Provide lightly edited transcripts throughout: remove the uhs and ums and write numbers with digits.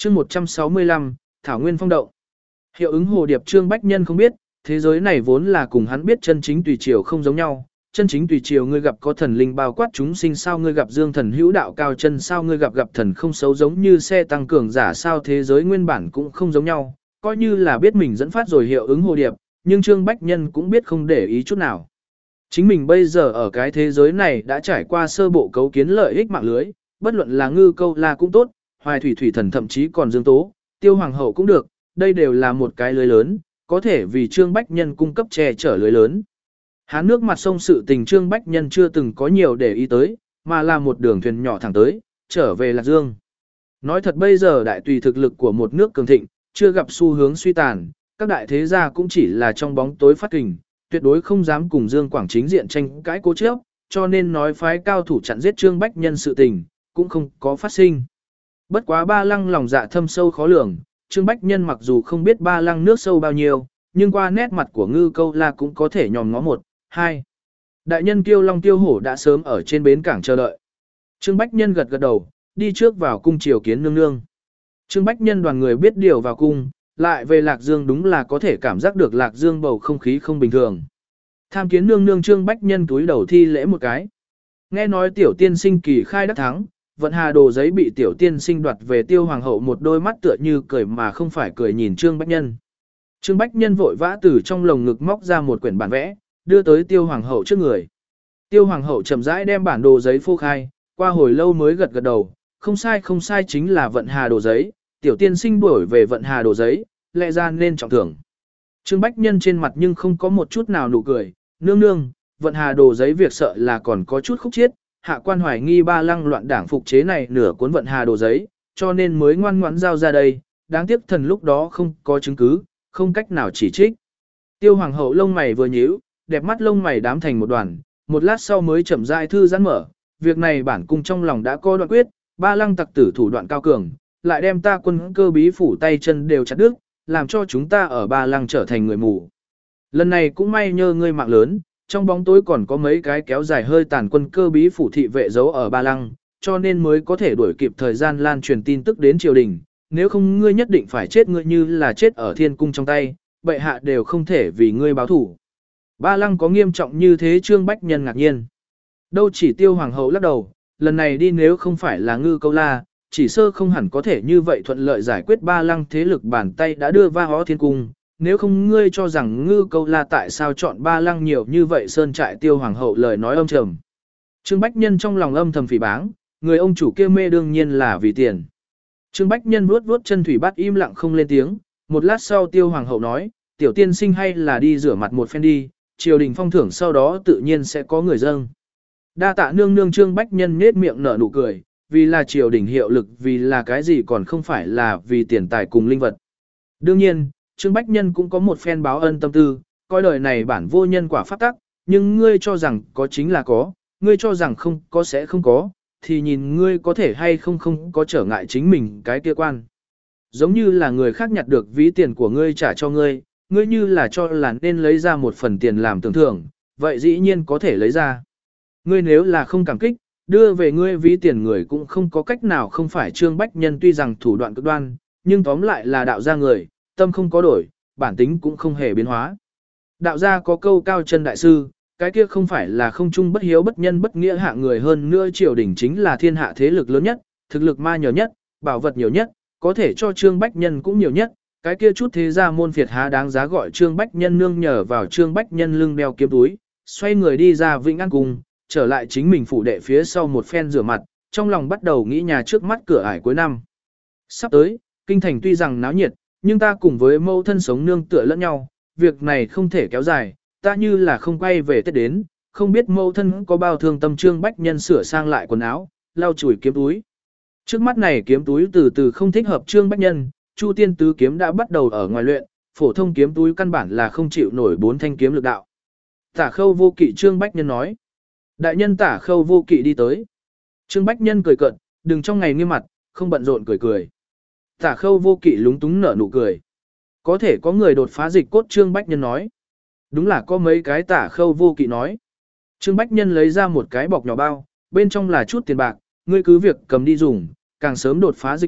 chương 165, Thảo Nguyên Phong động. Hiệu ứng hồ điệp Trương Bách Nhân không biết, thế giới này vốn là cùng hắn biết chân chính tùy chiều không giống nhau. Chân chính tùy chiều ngươi gặp có thần linh bao quát chúng sinh sao, ngươi gặp dương thần hữu đạo cao chân sao, ngươi gặp thần không xấu giống như xe tăng cường giả sao, thế giới nguyên bản cũng không giống nhau. Coi như là biết mình dẫn phát rồi hiệu ứng hồ điệp, nhưng Trương Bách Nhân cũng biết không để ý chút nào. Chính mình bây giờ ở cái thế giới này đã trải qua sơ bộ cấu kiến lợi ích mạng lưới, bất luận là Ngư Câu La cũng tốt, Hoài Thủy Thủy Thần thậm chí còn Dương Tố, Tiêu Hoàng hậu cũng được, đây đều là một cái lưới lớn, có thể vì Trương Bách Nhân cung cấp che chở lưới lớn. Hán nước mặt sông sự tình Trương Bách Nhân chưa từng có nhiều để ý tới, mà là một đường thuyền nhỏ thẳng tới, trở về Lạc Dương. Nói thật bây giờ đại tùy thực lực của một nước cường thịnh, chưa gặp xu hướng suy tàn, các đại thế gia cũng chỉ là trong bóng tối phát kình, tuyệt đối không dám cùng Dương Quảng chính diện tranh cãi cố chấp, cho nên nói phái cao thủ chặn giết Trương Bách Nhân sự tình, cũng không có phát sinh. Bất quá Ba Lăng lòng dạ thâm sâu khó lường, Trương Bách Nhân mặc dù không biết Ba Lăng nước sâu bao nhiêu, nhưng qua nét mặt của Ngư Câu La cũng có thể nhòm ngó một, hai. Đại nhân Kiêu Long Tiêu Hổ đã sớm ở trên bến cảng chờ đợi. Trương Bách Nhân gật gật đầu, đi trước vào cung triều kiến nương nương. Trương Bách Nhân đoàn người biết điều vào cung, lại về Lạc Dương đúng là có thể cảm giác được Lạc Dương bầu không khí không bình thường. Tham kiến nương nương Trương Bách Nhân túi đầu thi lễ một cái. Nghe nói tiểu tiên sinh kỳ khai đắc thắng, vận hà đồ giấy bị tiểu tiên sinh đoạt về, Tiêu Hoàng hậu một đôi mắt tựa như cười mà không phải cười nhìn Trương Bách Nhân. Trương Bách Nhân vội vã từ trong lồng ngực móc ra một quyển bản vẽ, đưa tới Tiêu Hoàng hậu trước người. Tiêu Hoàng hậu chậm rãi đem bản đồ giấy phô khai, qua hồi lâu mới gật gật đầu, không sai chính là vận hà đồ giấy, tiểu tiên sinh đuổi về vận hà đồ giấy, lẽ ra nên trọng thưởng. Trương Bách Nhân trên mặt nhưng không có một chút nào nụ cười, nương nương, vận hà đồ giấy việc sợ là còn có chút khúc chiết, hạ quan hoài nghi Ba Lăng loạn đảng phục chế này nửa cuốn vận hà đồ giấy, cho nên mới ngoan ngoãn giao ra đây, đáng tiếc thần lúc đó không có chứng cứ, không cách nào chỉ trích. Tiêu Hoàng hậu lông mày vừa nhíu, đẹp mắt lông mày đám thành một đoàn, một lát sau mới chậm rãi thư giãn mở, việc này bản cung trong lòng đã có đoạn quyết, Ba Lăng tặc tử thủ đoạn cao cường, lại đem ta quân cơ bí phủ tay chân đều chặt đứt, làm cho chúng ta ở Ba Lăng trở thành người mù. Lần này cũng may nhờ ngươi mạng lớn, trong bóng tối còn có mấy cái kéo dài hơi tàn quân cơ bí phủ thị vệ giấu ở Ba Lăng, cho nên mới có thể đuổi kịp thời gian lan truyền tin tức đến triều đình, nếu không ngươi nhất định phải chết, ngươi như là chết ở thiên cung trong tay, bệ hạ đều không thể vì ngươi báo thủ. Ba Lăng có nghiêm trọng như thế? Trương Bách Nhân ngạc nhiên. Đâu chỉ Tiêu Hoàng hậu lắc đầu, lần này đi nếu không phải là Ngư Câu La, chỉ sơ không hẳn có thể như vậy thuận lợi giải quyết Ba Lăng thế lực bàn tay đã đưa va hó thiên cung, nếu không ngươi cho rằng Ngư Câu La tại sao chọn Ba Lăng nhiều như vậy sơn trại? Tiêu Hoàng hậu lời nói âm trầm. Trương Bách Nhân trong lòng âm thầm phỉ báng, người ông chủ kia mê đương nhiên là vì tiền. Trương Bách Nhân vuốt vuốt chân thủy bát im lặng không lên tiếng, một lát sau Tiêu Hoàng hậu nói, tiểu tiên sinh hay là đi rửa mặt một phen đi, triều đình phong thưởng sau đó tự nhiên sẽ có người dâng. Đa tạ nương nương. Trương Bách Nhân nhếch miệng nở nụ cười, vì là triều đình hiệu lực, vì là cái gì còn không phải là vì tiền tài cùng linh vật. Đương nhiên, Trương Bách Nhân cũng có một phen báo ân tâm tư, coi đời này bản vô nhân quả pháp tắc, nhưng ngươi cho rằng có chính là có, ngươi cho rằng không có sẽ không có, thì nhìn ngươi có thể hay không có trở ngại chính mình cái kia quan. Giống như là người khác nhặt được ví tiền của ngươi trả cho ngươi, ngươi như là cho là nên lấy ra một phần tiền làm tưởng thưởng, vậy dĩ nhiên có thể lấy ra. Ngươi nếu là không cảm kích, đưa về ngươi ví tiền người cũng không có cách nào không phải. Trương Bách Nhân tuy rằng thủ đoạn cực đoan, nhưng tóm lại là đạo gia người, tâm không có đổi, bản tính cũng không hề biến hóa. Đạo gia có câu cao chân đại sư, cái kia không phải là không trung bất hiếu bất nhân bất nghĩa hạ người, hơn nữa triều đình chính là thiên hạ thế lực lớn nhất, thực lực ma nhiều nhất, bảo vật nhiều nhất, có thể cho Trương Bách Nhân cũng nhiều nhất, cái kia chút thế gia môn phiệt há đáng giá gọi Trương Bách Nhân nương nhờ vào. Trương Bách Nhân lưng đeo kiếm túi, xoay người đi ra Vĩnh An Cung, trở lại chính mình phủ đệ phía sau một phen rửa mặt, trong lòng bắt đầu nghĩ nhà trước mắt cửa ải cuối năm. Sắp tới, kinh thành tuy rằng náo nhiệt, nhưng ta cùng với mẫu thân sống nương tựa lẫn nhau, việc này không thể kéo dài, ta như là không quay về Tết đến, không biết mẫu thân có bao thương tâm. Trương Bách Nhân sửa sang lại quần áo, lau chùi kiếm túi. Trước mắt này kiếm túi từ từ không thích hợp Trương Bách Nhân, Chu Tiên tứ kiếm đã bắt đầu ở ngoài luyện, phổ thông kiếm túi căn bản là không chịu nổi 4 thanh kiếm lực đạo. Tả Khâu Vô Kỵ. Trương Bách Nhân nói. Đại nhân. Tả Khâu Vô Kỵ đi tới. Trương Bách Nhân cười cợt, đừng trong ngày nghiêm mặt, không bận rộn cười cười. Tả Khâu Vô Kỵ lúng túng nở nụ cười. Có thể có người đột phá dịch cốt. Trương Bách Nhân nói. Đúng là có mấy cái. Tả Khâu Vô Kỵ nói. Trương Bách Nhân lấy ra một cái bọc nhỏ bao, bên trong là chút tiền bạc, ngươi cứ việc cầm đi dùng, càng sớm đột phá dịch cốt,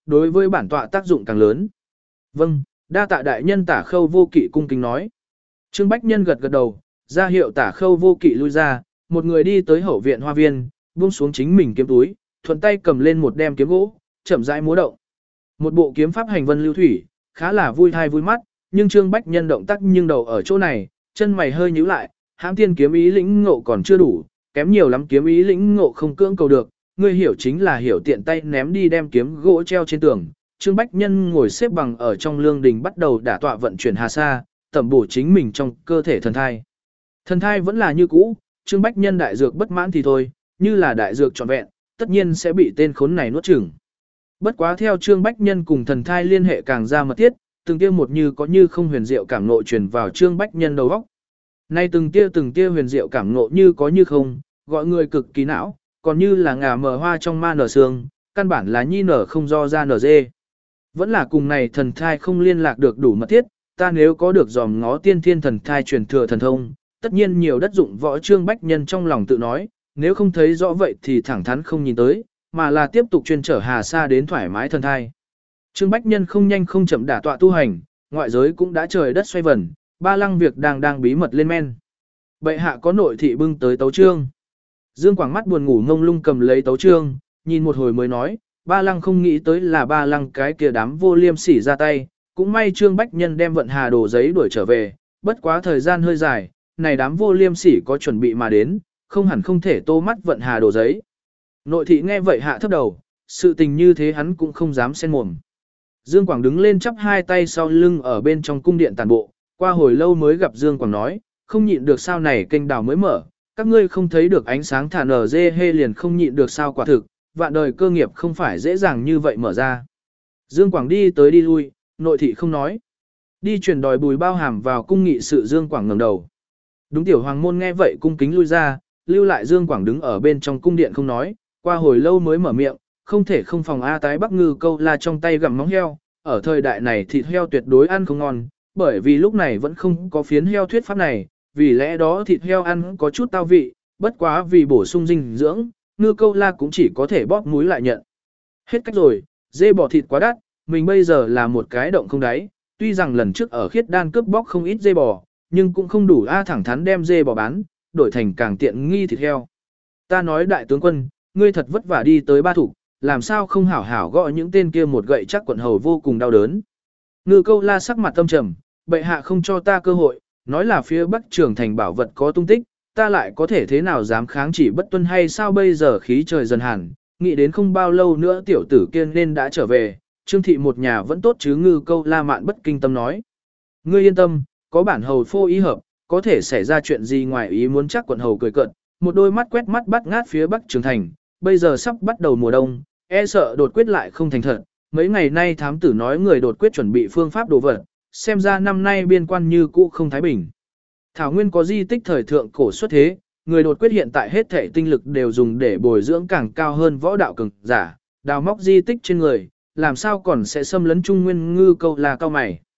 đối với bản tọa tác dụng càng lớn. Vâng, đa tạ đại nhân Tả Khâu Vô Kỵ cung kính nói. Trương Bách Nhân gật gật đầu, ra hiệu Tả Khâu Vô Kỵ lui ra, một người đi tới hậu viện hoa viên, buông xuống chính mình kiếm túi, thuận tay cầm lên một đem kiếm gỗ, chậm rãi múa động. Một bộ kiếm pháp hành vân lưu thủy, khá là vui thai vui mắt, nhưng Trương Bách Nhân động tác nhưng đầu ở chỗ này, chân mày hơi nhíu lại, hãm tiên kiếm ý lĩnh ngộ còn chưa đủ, kém nhiều lắm kiếm ý lĩnh ngộ không cưỡng cầu được, ngươi hiểu chính là hiểu tiện tay ném đi đem kiếm gỗ treo trên tường. Trương Bách Nhân ngồi xếp bằng ở trong lương đình bắt đầu đả tọa vận chuyển hà sa, tẩm bổ chính mình trong cơ thể thần thai. Thần thai vẫn là như cũ, Trương Bách Nhân đại dược bất mãn thì thôi, như là đại dược trọn vẹn, tất nhiên sẽ bị tên khốn này nuốt chửng. Bất quá theo Trương Bách Nhân cùng thần thai liên hệ càng ra mật thiết, từng tia một như có như không huyền diệu cảm ngộ truyền vào Trương Bách Nhân đầu óc. Nay từng tia huyền diệu cảm ngộ như có như không, gọi người cực kỳ não, còn như là ngà mờ hoa trong ma nở sương, căn bản là nhi nở không do ra nở dê. Vẫn là cùng này thần thai không liên lạc được đủ mật thiết, ta nếu có được dòm ngó tiên thiên thần thai truyền thừa thần thông, tất nhiên nhiều đất dụng võ. Trương Bách Nhân trong lòng tự nói, nếu không thấy rõ vậy thì thẳng thắn không nhìn tới, mà là tiếp tục chuyên trở hà sa đến thoải mái thần thai. Trương Bách Nhân không nhanh không chậm đả tọa tu hành, ngoại giới cũng đã trời đất xoay vần, ba lăng việc đang bí mật lên men. Bệ hạ có nội thị bưng tới tấu trương. Dương Quảng mắt buồn ngủ ngông lung cầm lấy tấu trương, nhìn một hồi mới nói, ba lăng không nghĩ tới là ba lăng cái kia đám vô liêm sỉ ra tay, cũng may Trương Bách Nhân đem vận hà đồ giấy đuổi trở về, bất quá thời gian hơi dài, này đám vô liêm sỉ có chuẩn bị mà đến, không hẳn không thể tô mắt vận hà đồ giấy. Nội thị nghe vậy hạ thấp đầu, sự tình như thế hắn cũng không dám xen mồm. Dương Quảng đứng lên chắp hai tay sau lưng ở bên trong cung điện tàn bộ, qua hồi lâu mới gặp Dương Quảng nói, không nhịn được sao này kênh đào mới mở, các ngươi không thấy được ánh sáng thả nở dê hê liền không nhịn được sao quả thực, vạn đời cơ nghiệp không phải dễ dàng như vậy mở ra. Dương Quảng đi tới đi lui, nội thị không nói. Đi truyền đòi Bùi Bao Hàm vào cung nghị sự. Dương Quảng ngẩng đầu. Đúng tiểu hoàng môn nghe vậy cung kính lui ra, lưu lại Dương Quảng đứng ở bên trong cung điện không nói, qua hồi lâu mới mở miệng, không thể không phòng A tái Bắc Ngư Câu La trong tay gặm móng heo, ở thời đại này thịt heo tuyệt đối ăn không ngon, bởi vì lúc này vẫn không có phiến heo thuyết pháp này, vì lẽ đó thịt heo ăn có chút tao vị, bất quá vì bổ sung dinh dưỡng, Ngư Câu La cũng chỉ có thể bóp múi lại nhận. Hết cách rồi, dê bò thịt quá đắt, mình bây giờ là một cái động không đáy, tuy rằng lần trước ở Khiết Đan cướp bóc không ít dê bò, nhưng cũng không đủ A thẳng thắn đem dê bò bán, đổi thành càng tiện nghi thịt heo. Ta nói đại tướng quân, ngươi thật vất vả đi tới Ba Thục, làm sao không hảo hảo gọi những tên kia một gậy chắc quận hầu vô cùng đau đớn. Ngư Câu La sắc mặt tâm trầm, bệ hạ không cho ta cơ hội, nói là phía Bắc Trường Thành bảo vật có tung tích, ta lại có thể thế nào dám kháng chỉ bất tuân hay sao. Bây giờ khí trời dần hàn, nghĩ đến không bao lâu nữa tiểu tử kiên nên đã trở về, Trương thị một nhà vẫn tốt chứ. Ngư Câu La mạn bất kinh tâm nói, ngươi yên tâm, có bản hầu phô ý hợp, có thể xảy ra chuyện gì ngoài ý muốn. Chắc quận hầu cười cợt, một đôi mắt quét mắt bắt ngát phía Bắc Trường Thành, bây giờ sắp bắt đầu mùa đông, e sợ đột quyết lại không thành thật. Mấy ngày nay thám tử nói người đột quyết chuẩn bị phương pháp đồ vật, xem ra năm nay biên quan như cũ không thái bình. Thảo Nguyên có di tích thời thượng cổ xuất thế, người đột quyết hiện tại hết thể tinh lực đều dùng để bồi dưỡng càng cao hơn võ đạo cường giả, đào móc di tích trên người, làm sao còn sẽ xâm lấn Trung Nguyên. Ngư Câu La cao mày.